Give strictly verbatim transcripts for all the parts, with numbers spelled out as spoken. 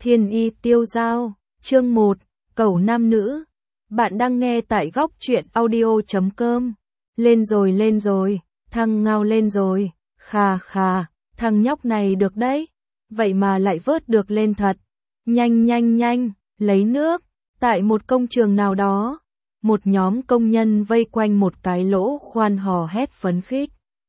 Thiên y tiêu giao, chương một, Cẩu nam nữ. Bạn đang nghe tại góc truyện audio chấm com. Lên rồi lên rồi, thằng Ngao lên rồi, khà khà, thằng nhóc này được đấy, vậy mà lại vớt được lên thật. Nhanh nhanh nhanh, lấy nước. Tại một công trường nào đó, một nhóm công nhân vây quanh một cái lỗ khoan hò hét phấn khích.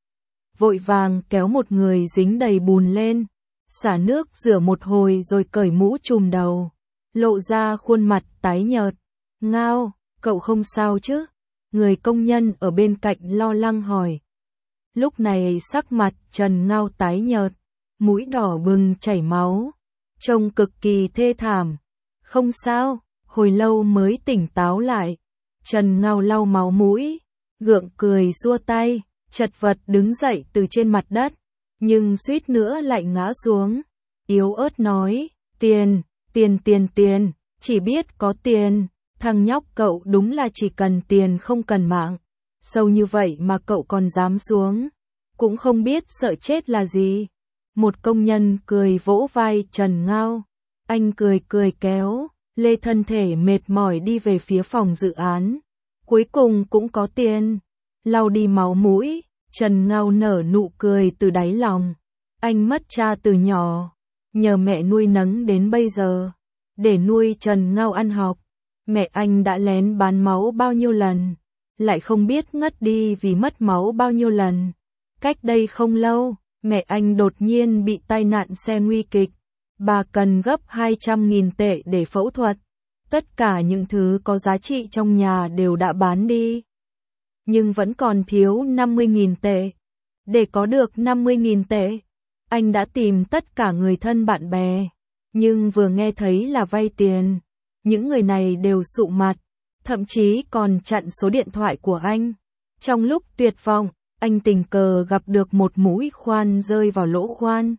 Vội vàng kéo một người dính đầy bùn lên, xả nước rửa một hồi rồi cởi mũ trùm đầu, lộ ra khuôn mặt tái nhợt. Ngao, cậu không sao chứ? Người công nhân ở bên cạnh lo lắng hỏi. Lúc này sắc mặt Trần Ngao tái nhợt, mũi đỏ bừng chảy máu, trông cực kỳ thê thảm. Không sao, hồi lâu mới tỉnh táo lại. Trần Ngao lau máu mũi, gượng cười xua tay, chật vật đứng dậy từ trên mặt đất, nhưng suýt nữa lại ngã xuống. Yếu ớt nói, tiền, tiền tiền tiền, chỉ biết có tiền. Thằng nhóc cậu đúng là chỉ cần tiền không cần mạng. Sâu như vậy mà cậu còn dám xuống, cũng không biết sợ chết là gì. Một công nhân cười vỗ vai Trần Ngao. Anh cười cười kéo lê thân thể mệt mỏi đi về phía phòng dự án. Cuối cùng cũng có tiền. Lau đi máu mũi, Trần Ngao nở nụ cười từ đáy lòng. Anh mất cha từ nhỏ, nhờ mẹ nuôi nấng đến bây giờ. Để nuôi Trần Ngao ăn học, mẹ anh đã lén bán máu bao nhiêu lần, lại không biết ngất đi vì mất máu bao nhiêu lần. Cách đây không lâu, mẹ anh đột nhiên bị tai nạn xe nguy kịch. Bà cần gấp hai trăm nghìn tệ để phẫu thuật. Tất cả những thứ có giá trị trong nhà đều đã bán đi, nhưng vẫn còn thiếu năm mươi nghìn tệ. Để có được năm mươi nghìn tệ, anh đã tìm tất cả người thân bạn bè, nhưng vừa nghe thấy là vay tiền, những người này đều sụ mặt, thậm chí còn chặn số điện thoại của anh. Trong lúc tuyệt vọng, anh tình cờ gặp được một mũi khoan rơi vào lỗ khoan.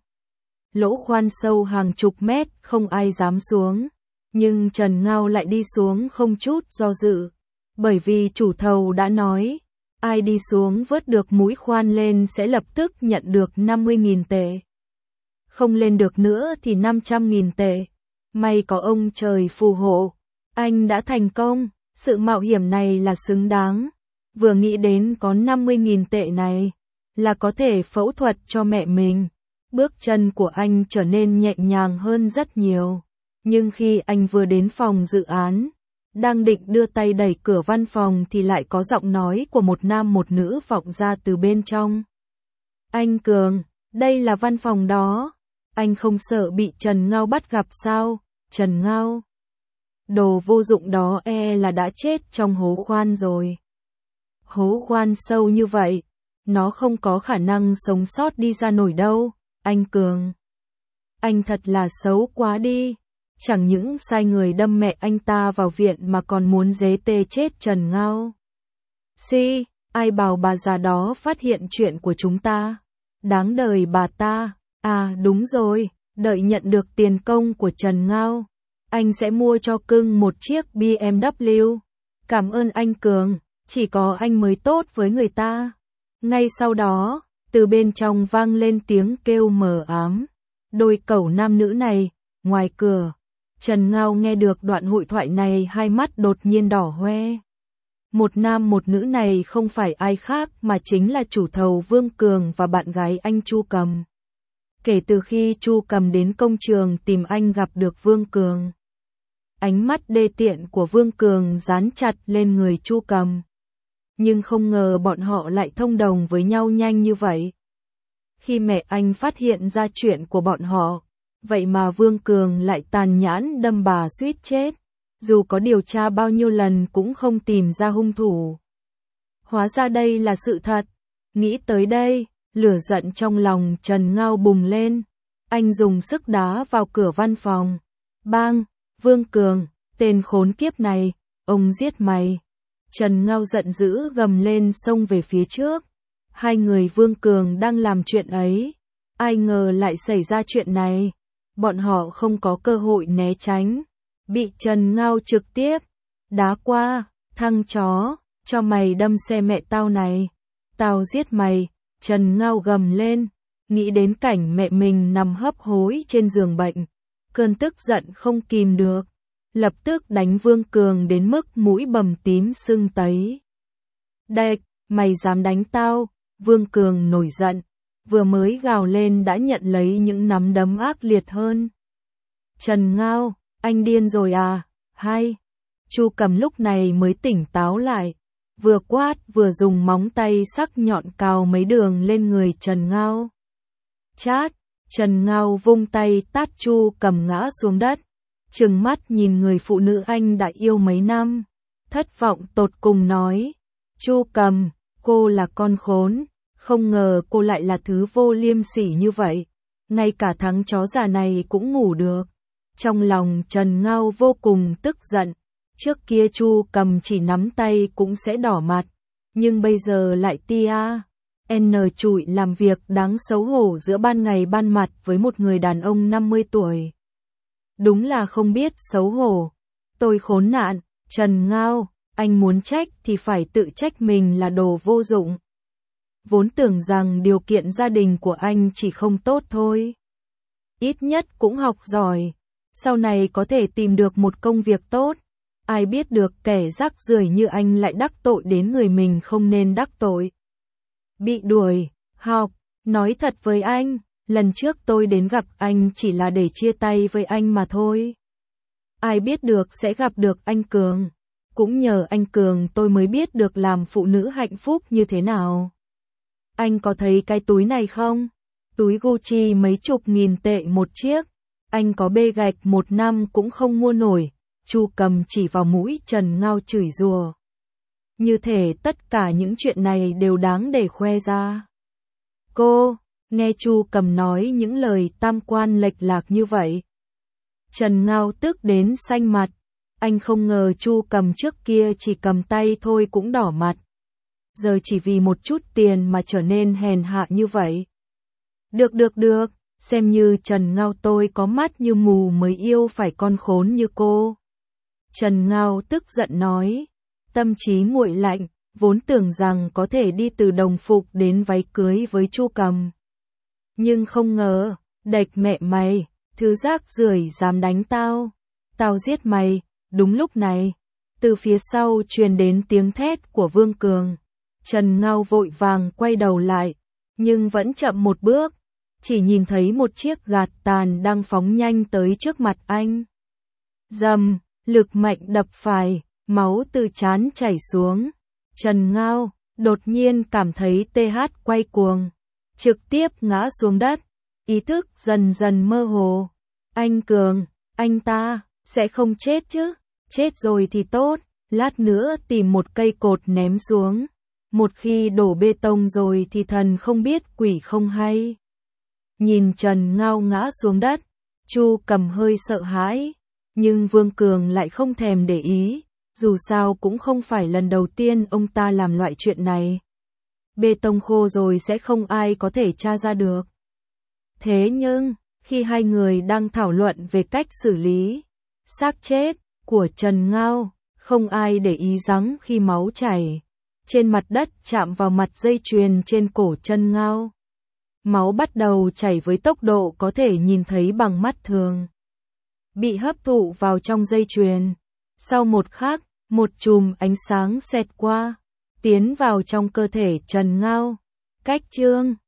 Lỗ khoan sâu hàng chục mét, không ai dám xuống, nhưng Trần Ngao lại đi xuống không chút do dự, bởi vì chủ thầu đã nói, ai đi xuống vớt được mũi khoan lên sẽ lập tức nhận được năm mươi nghìn tệ. Không lên được nữa thì năm trăm nghìn tệ. May có ông trời phù hộ, anh đã thành công, sự mạo hiểm này là xứng đáng. Vừa nghĩ đến có năm mươi nghìn tệ này, là có thể phẫu thuật cho mẹ mình. Bước chân của anh trở nên nhẹ nhàng hơn rất nhiều. Nhưng khi anh vừa đến phòng dự án, đang định đưa tay đẩy cửa văn phòng thì lại có giọng nói của một nam một nữ vọng ra từ bên trong. Anh Cường, đây là văn phòng đó. Anh không sợ bị Trần Ngao bắt gặp sao? Trần Ngao, đồ vô dụng đó e là đã chết trong hố khoan rồi. Hố khoan sâu như vậy, nó không có khả năng sống sót đi ra nổi đâu. Anh Cường, anh thật là xấu quá đi. Chẳng những sai người đâm mẹ anh ta vào viện mà còn muốn dế tê chết Trần Ngao. Si, ai bảo bà già đó phát hiện chuyện của chúng ta? Đáng đời bà ta. À đúng rồi, đợi nhận được tiền công của Trần Ngao, anh sẽ mua cho cưng một chiếc bê em vê. Cảm ơn anh Cường, chỉ có anh mới tốt với người ta. Ngay sau đó, từ bên trong vang lên tiếng kêu mờ ám. Đôi cẩu nam nữ này, ngoài cửa. Trần Ngao nghe được đoạn hội thoại này, hai mắt đột nhiên đỏ hoe. Một nam một nữ này không phải ai khác mà chính là chủ thầu Vương Cường và bạn gái anh Chu Cầm. Kể từ khi Chu Cầm đến công trường tìm anh gặp được Vương Cường, ánh mắt đê tiện của Vương Cường dán chặt lên người Chu Cầm. Nhưng không ngờ bọn họ lại thông đồng với nhau nhanh như vậy. Khi mẹ anh phát hiện ra chuyện của bọn họ, vậy mà Vương Cường lại tàn nhẫn đâm bà suýt chết. Dù có điều tra bao nhiêu lần cũng không tìm ra hung thủ. Hóa ra đây là sự thật. Nghĩ tới đây, lửa giận trong lòng Trần Ngao bùng lên. Anh dùng sức đá vào cửa văn phòng. Bang! Vương Cường, tên khốn kiếp này, ông giết mày. Trần Ngao giận dữ gầm lên xông về phía trước. Hai người Vương Cường đang làm chuyện ấy. Ai ngờ lại xảy ra chuyện này. Bọn họ không có cơ hội né tránh. Bị Trần Ngao trực tiếp đá qua. Thằng chó, cho mày đâm xe mẹ tao này. Tao giết mày. Trần Ngao gầm lên. Nghĩ đến cảnh mẹ mình nằm hấp hối trên giường bệnh, cơn tức giận không kìm được, lập tức đánh Vương Cường đến mức mũi bầm tím sưng tấy. Đệt, mày dám đánh tao? Vương Cường nổi giận, vừa mới gào lên đã nhận lấy những nắm đấm ác liệt hơn. Trần Ngao, anh điên rồi à? Hay. Chu Cầm lúc này mới tỉnh táo lại, vừa quát vừa dùng móng tay sắc nhọn cào mấy đường lên người Trần Ngao. Chát, Trần Ngao vung tay tát Chu Cầm ngã xuống đất, trừng mắt nhìn người phụ nữ anh đã yêu mấy năm, thất vọng tột cùng nói: Chu Cầm, cô là con khốn, không ngờ cô lại là thứ vô liêm sỉ như vậy, ngay cả thằng chó già này cũng ngủ được. Trong lòng Trần Ngao vô cùng tức giận, trước kia Chu Cầm chỉ nắm tay cũng sẽ đỏ mặt, nhưng bây giờ lại tia N trụi làm việc đáng xấu hổ giữa ban ngày ban mặt với một người đàn ông năm mươi tuổi. Đúng là không biết xấu hổ. Tôi khốn nạn, Trần Ngao, anh muốn trách thì phải tự trách mình là đồ vô dụng. Vốn tưởng rằng điều kiện gia đình của anh chỉ không tốt thôi. Ít nhất cũng học giỏi, sau này có thể tìm được một công việc tốt. Ai biết được kẻ rác rưởi như anh lại đắc tội đến người mình không nên đắc tội. Bị đuổi, học, nói thật với anh, lần trước tôi đến gặp anh chỉ là để chia tay với anh mà thôi. Ai biết được sẽ gặp được anh Cường, cũng nhờ anh Cường tôi mới biết được làm phụ nữ hạnh phúc như thế nào. Anh có thấy cái túi này không? Túi Gucci mấy chục nghìn tệ một chiếc, anh có bê gạch một năm cũng không mua nổi. Chu Cầm chỉ vào mũi Trần Ngao chửi rủa. Như thể tất cả những chuyện này đều đáng để khoe ra. Cô, nghe Chu Cầm nói những lời tam quan lệch lạc như vậy. Trần Ngao tức đến xanh mặt, anh không ngờ Chu Cầm trước kia chỉ cầm tay thôi cũng đỏ mặt. Giờ chỉ vì một chút tiền mà trở nên hèn hạ như vậy. Được được được, xem như Trần Ngao tôi có mắt như mù mới yêu phải con khốn như cô. Trần Ngao tức giận nói, tâm trí nguội lạnh, vốn tưởng rằng có thể đi từ đồng phục đến váy cưới với Chu Cầm. Nhưng không ngờ, đệch mẹ mày, thứ rác rưởi dám đánh tao, tao giết mày. Đúng lúc này, từ phía sau truyền đến tiếng thét của Vương Cường. Trần Ngao vội vàng quay đầu lại, nhưng vẫn chậm một bước, chỉ nhìn thấy một chiếc gạt tàn đang phóng nhanh tới trước mặt anh. Dầm, lực mạnh đập phải, máu từ trán chảy xuống. Trần Ngao đột nhiên cảm thấy tê hát quay cuồng, trực tiếp ngã xuống đất, ý thức dần dần mơ hồ. Anh Cường, anh ta sẽ không chết chứ? Chết rồi thì tốt, lát nữa tìm một cây cột ném xuống. Một khi đổ bê tông rồi thì thần không biết quỷ không hay. Nhìn Trần Ngao ngã xuống đất, Chu Cầm hơi sợ hãi, nhưng Vương Cường lại không thèm để ý, dù sao cũng không phải lần đầu tiên ông ta làm loại chuyện này. Bê tông khô rồi sẽ không ai có thể tra ra được. Thế nhưng, khi hai người đang thảo luận về cách xử lý xác chết của Trần Ngao, không ai để ý rằng khi máu chảy trên mặt đất chạm vào mặt dây chuyền trên cổ Trần Ngao. Máu bắt đầu chảy với tốc độ có thể nhìn thấy bằng mắt thường. Bị hấp thụ vào trong dây chuyền. Sau một khắc, một chùm ánh sáng xẹt qua, tiến vào trong cơ thể Trần Ngao. Cách chương